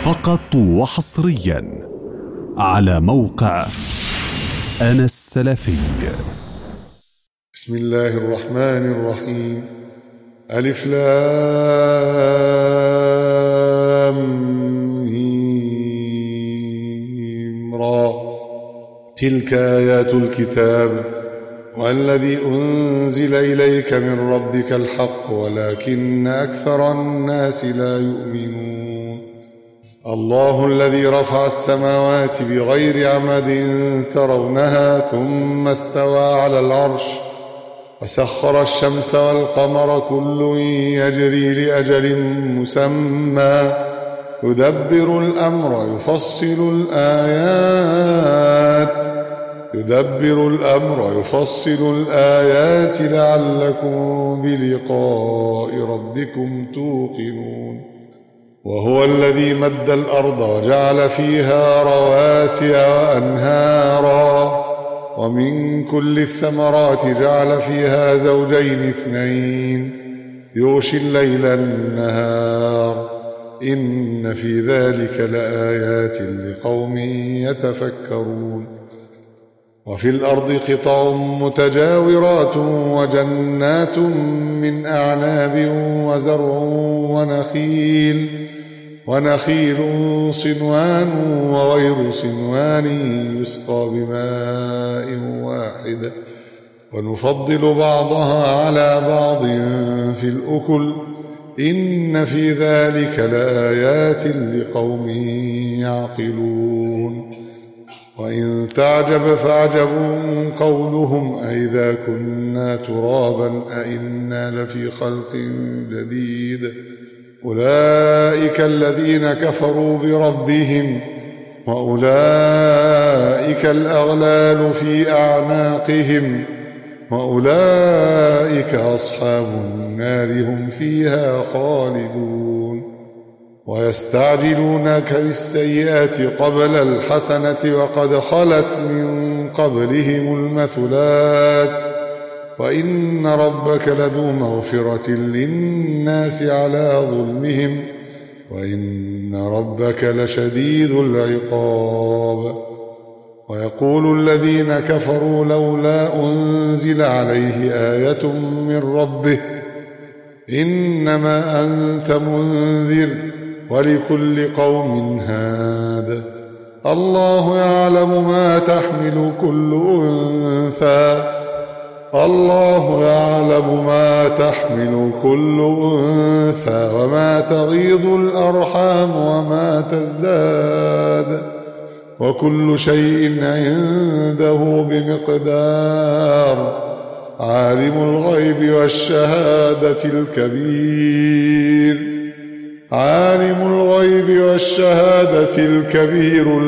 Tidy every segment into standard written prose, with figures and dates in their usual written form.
فقط وحصريا على موقع أنا السلفي. بسم الله الرحمن الرحيم. ألف لام ميم را، تلك آيات الكتاب والذي أنزل إليك من ربك الحق ولكن أكثر الناس لا يؤمنون. الله الذي رفع السماوات بغير عمد ترونها ثم استوى على العرش وسخر الشمس والقمر كل يجري لأجل مسمى يدبر الأمر يفصل الآيات لعلكم بلقاء ربكم توقنون. وهو الذي مد الأرض وجعل فيها رواسي وأنهارا ومن كل الثمرات جعل فيها زوجين اثنين يغشي الليل النهار إن في ذلك لآيات لقوم يتفكرون. وفي الأرض قطع متجاورات وجنات من أعناب وزرع ونخيل صنوان وغير صنوان يسقى بماء واحد ونفضل بعضها على بعض في الأكل إن في ذلك لآيات لقوم يعقلون. وإن تعجب فعجب قولهم أئذا كنا ترابا أئنا لفي خلق جديد أولئك الذين كفروا بربهم وأولئك الأغلال في أعناقهم وأولئك أصحاب النار هم فيها خالدون. ويستعجلونك بالسيئات قبل الحسنة وقد خلت من قبلهم المثلات وإن ربك لذو مغفرة للناس على ظلمهم وإن ربك لشديد العقاب. ويقول الذين كفروا لولا أنزل عليه آية من ربه إنما أنت منذر ولكل قوم هاد الله يعلم ما تحمل كل أنثى وما تغيض الأرحام وما تزداد وكل شيء عنده بمقدار. عالم الغيب والشهادة الكبير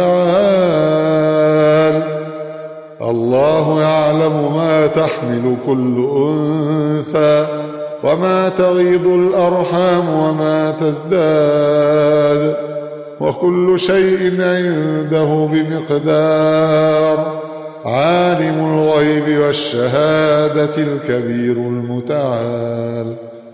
المتعال. الله يعلم ما تحمل كل أنثى وما تغيض الأرحام وما تزداد وكل شيء عنده بمقدار. عالم الغيب والشهادة الكبير المتعال.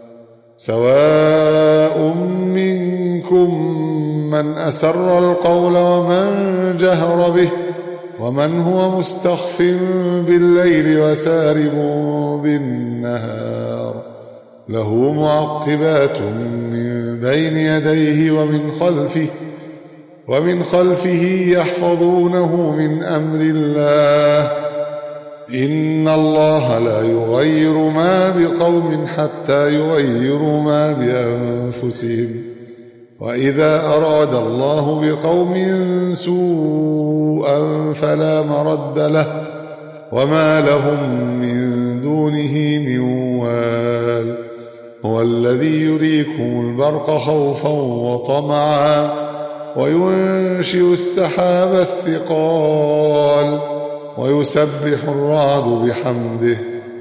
سواء منكم من أسر القول ومن جهر به ومن هو مستخف بالليل وسارب بالنهار له معقبات من بين يديه ومن خلفه يحفظونه من أمر الله إن الله لا يغير ما بقوم حتى يغيروا ما بأنفسهم وإذا أراد الله بقوم سوءا فلا مرد له وما لهم من دونه من وال. هو الذي يريكم البرق خوفا وطمعا وينشئ السحاب الثقال ويسبح الرعد بحمده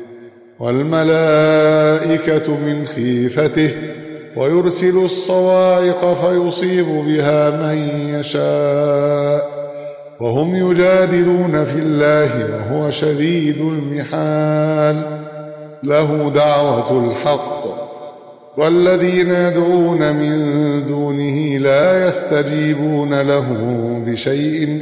والملائكة من خيفته ويرسل الصواعق فيصيب بها من يشاء وهم يجادلون في الله وهو شديد المحال. له دعوة الحق والذين يدعون من دونه لا يستجيبون له بشيء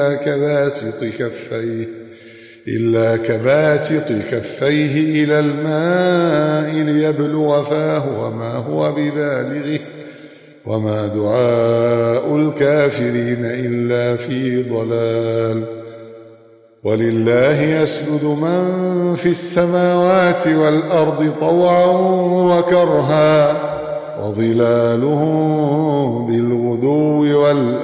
إلا كباسط كفيه إلى الماء ليبلغ فاه وما هو ببالغه وما دعاء الكافرين إلا في ضلال. ولله يسجد من في السماوات والأرض طوعا وكرها وظلالهم بالغدو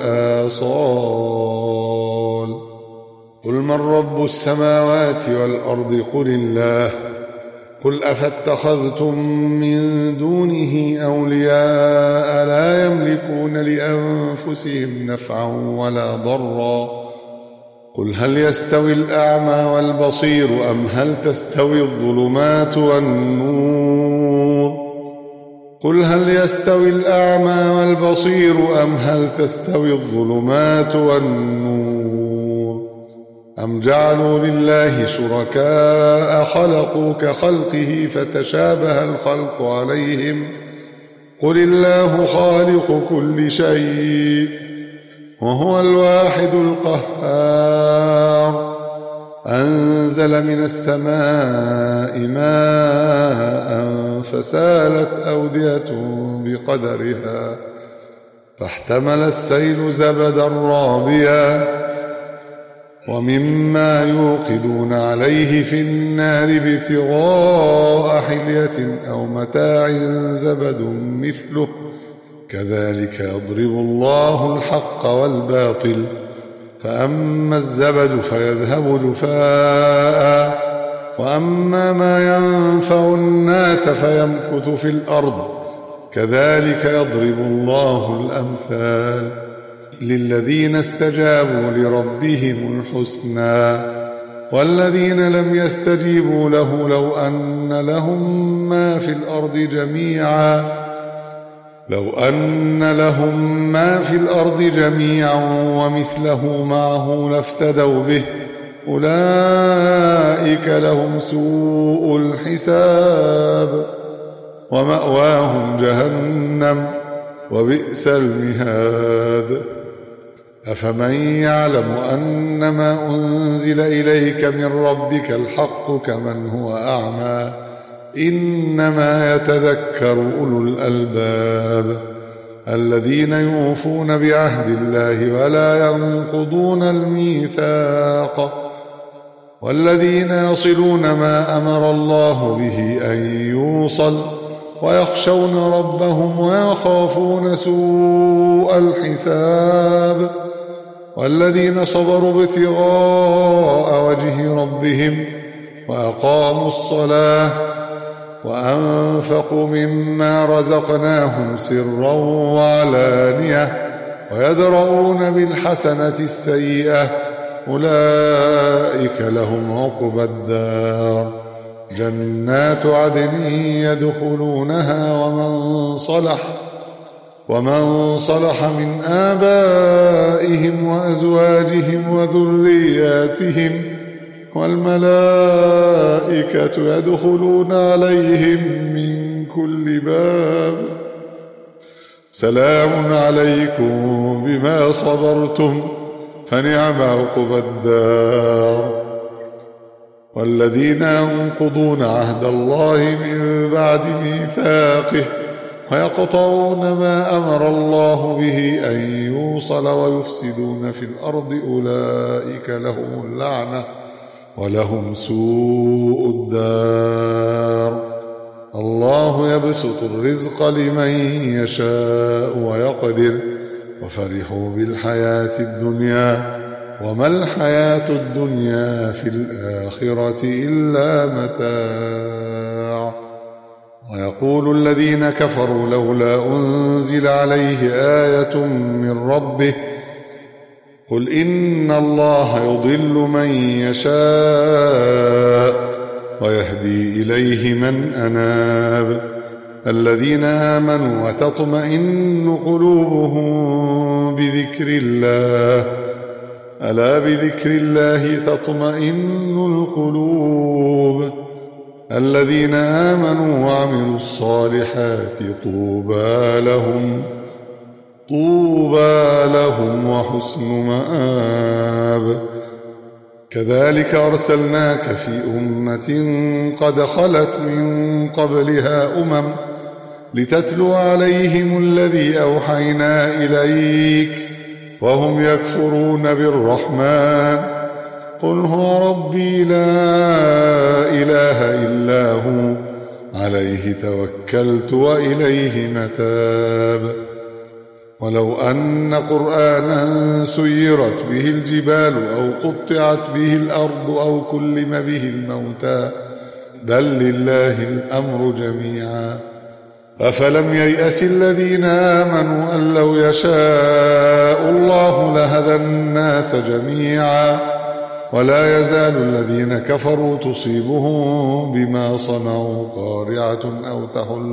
والآصال. قل من رب السماوات والأرض قل الله. قل أفاتخذتم من دونه أولياء لا يملكون لأنفسهم نفعا ولا ضرا. قل هل يستوي الأعمى والبصير أم هل تستوي الظلمات والنور. قل هل يستوي الأعمى والبصير أم هل تستوي الظلمات والنور. أم جعلوا لله شركاء خلقوا كخلقه فتشابه الخلق عليهم. قل الله خالق كل شيء وهو الواحد القهار. أنزل من السماء ماء فسالت أودية بقدرها فاحتمل السيل زبدا رابيا ومما يوقدون عليه في النار ابتغاء حلية أو متاع زبد مثله كذلك يضرب الله الحق والباطل فأما الزبد فيذهب جفاء وأما ما ينفع الناس فيمكث في الأرض كذلك يضرب الله الأمثال. للذين استجابوا لربهم الحسنى والذين لم يستجيبوا له لو أن لهم ما في الأرض جميعا ومثله معه لافتدوا به أولئك لهم سوء الحساب ومأواهم جهنم وبئس المهاد. أفمن يعلم أنما أنزل إليك من ربك الحق كمن هو أعمى إنما يتذكر أولو الألباب الذين يوفون بعهد الله ولا ينقضون الميثاق والذين يصلون ما أمر الله به أن يوصل ويخشون ربهم ويخافون سوء الحساب والذين صبروا ابتغاء وجه ربهم وأقاموا الصلاة وأنفقوا مما رزقناهم سرا وعلانية ويدرؤون بالحسنة السيئة أولئك لهم عقبى الدار جنات عدن يدخلونها ومن صلح من آبائهم وأزواجهم وذرياتهم والملائكة يدخلون عليهم من كل باب سلام عليكم بما صبرتم فنعم عقبى الدار. والذين ينقضون عهد الله من بعد ميثاقه ويقطعون ما أمر الله به أن يوصل ويفسدون في الأرض أولئك لهم اللعنة ولهم سوء الدار. الله يبسط الرزق لمن يشاء ويقدر وفرحوا بالحياة الدنيا وما الحياة الدنيا في الآخرة إلا متاع. ويقول الذين كفروا لولا أنزل عليه آية من ربه قل إن الله يضل من يشاء ويهدي إليه من أناب. الذين آمنوا وتطمئن قلوبهم بذكر الله ألا بذكر الله تطمئن القلوب الذين آمنوا وعملوا الصالحات طوبى لهم وحسن مآب. كذلك أرسلناك في أمة قد خلت من قبلها لتتلو عليهم الذي أوحينا إليك وهم يكفرون بالرحمن. قل هو ربي لا إله إلا هو عليه توكلت وإليه متاب. ولو أن قرآنا سيرت به الجبال أو قطعت به الأرض أو كلم به الموتى بل لله الأمر جميعا. أفلم ييأس الذين آمنوا أن لو يشاء الله لهدى الناس جميعا ولا يزال الذين كفروا تصيبهم بما صنعوا قارعة أو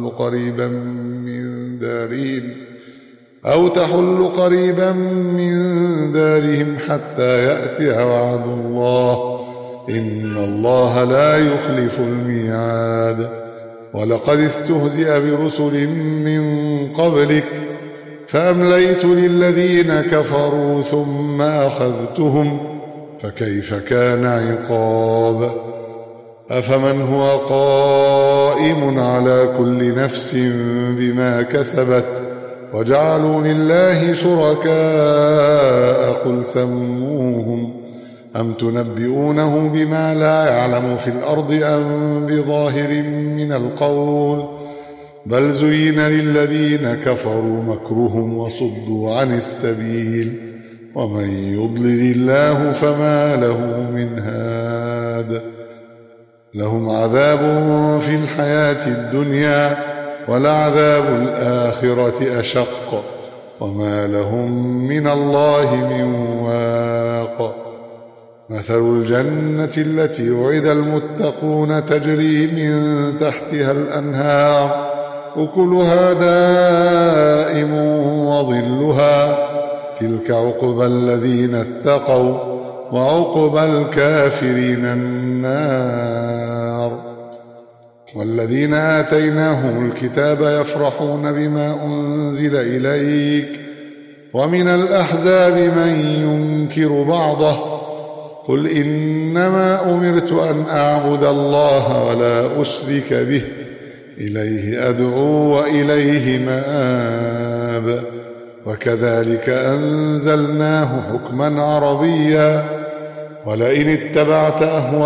تحل قريبا من دارهم حتى يأتي وعد الله إن الله لا يخلف الميعاد. ولقد استهزئ برسل من قبلك فأمليت للذين كفروا ثم أخذتهم فكيف كان عقاب. أفمن هو قائم على كل نفس بما كسبت وجعلوا لله شركاء قل سموهم أم تنبئونه بما لا يعلم في الأرض أم بظاهر من القول بل زين للذين كفروا مكرهم وصدوا عن السبيل ومن يضلل الله فما له من هاد. لهم عذاب في الحياة الدنيا ولعذاب الآخرة أشق وما لهم من الله من واق. مثل الجنة التي وعد المتقون تجري من تحتها الأنهار أكلها دائم وظلها تلك عقبى الذين اتقوا وعقبى الكافرين النار. والذين آتيناهم الكتاب يفرحون بما أنزل إليك ومن الأحزاب من ينكر بعضه قل إنما أمرت أن أعبد الله ولا أشرك به إليه أدعو وإليه مآب. وكذلك أنزلناه حكما عربيا ولئن اتبعت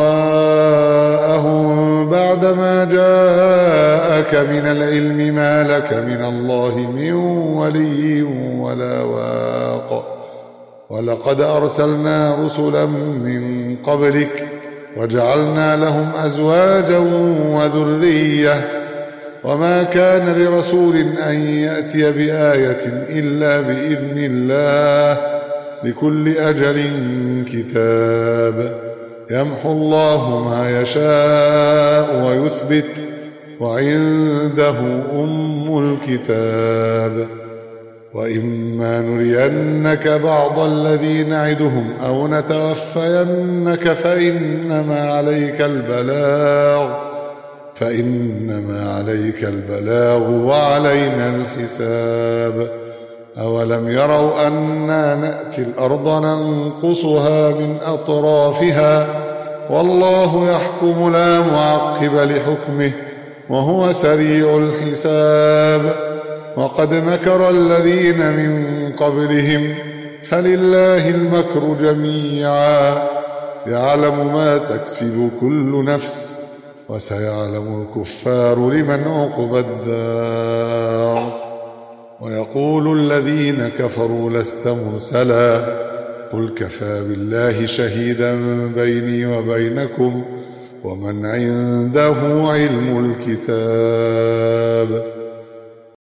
أهواءهم بعدما جاءك من العلم ما لك من الله من ولي ولا واق. ولقد أرسلنا رسلا من قبلك وجعلنا لهم أزواجا وذرية وما كان لرسول أن يأتي بآية إلا بإذن الله لكل أجل كتاب. يمحو الله ما يشاء ويثبت وعنده أم الكتاب. وإما نرينك بعض الذي نعدهم أو نتوفينك فإنما عليك البلاغ وعلينا الحساب. أولم يروا أنا نأتي الأرض ننقصها من أطرافها والله يحكم لا معقب لحكمه وهو سريع الحساب. وقد مكر الذين من قبلهم فلله المكر جميعا يعلم ما تكسب كل نفس وسيعلم الكفار لمن عقبى الدار. ويقول الذين كفروا لست مرسلا قل كفى بالله شهيدا بيني وبينكم ومن عنده علم الكتاب.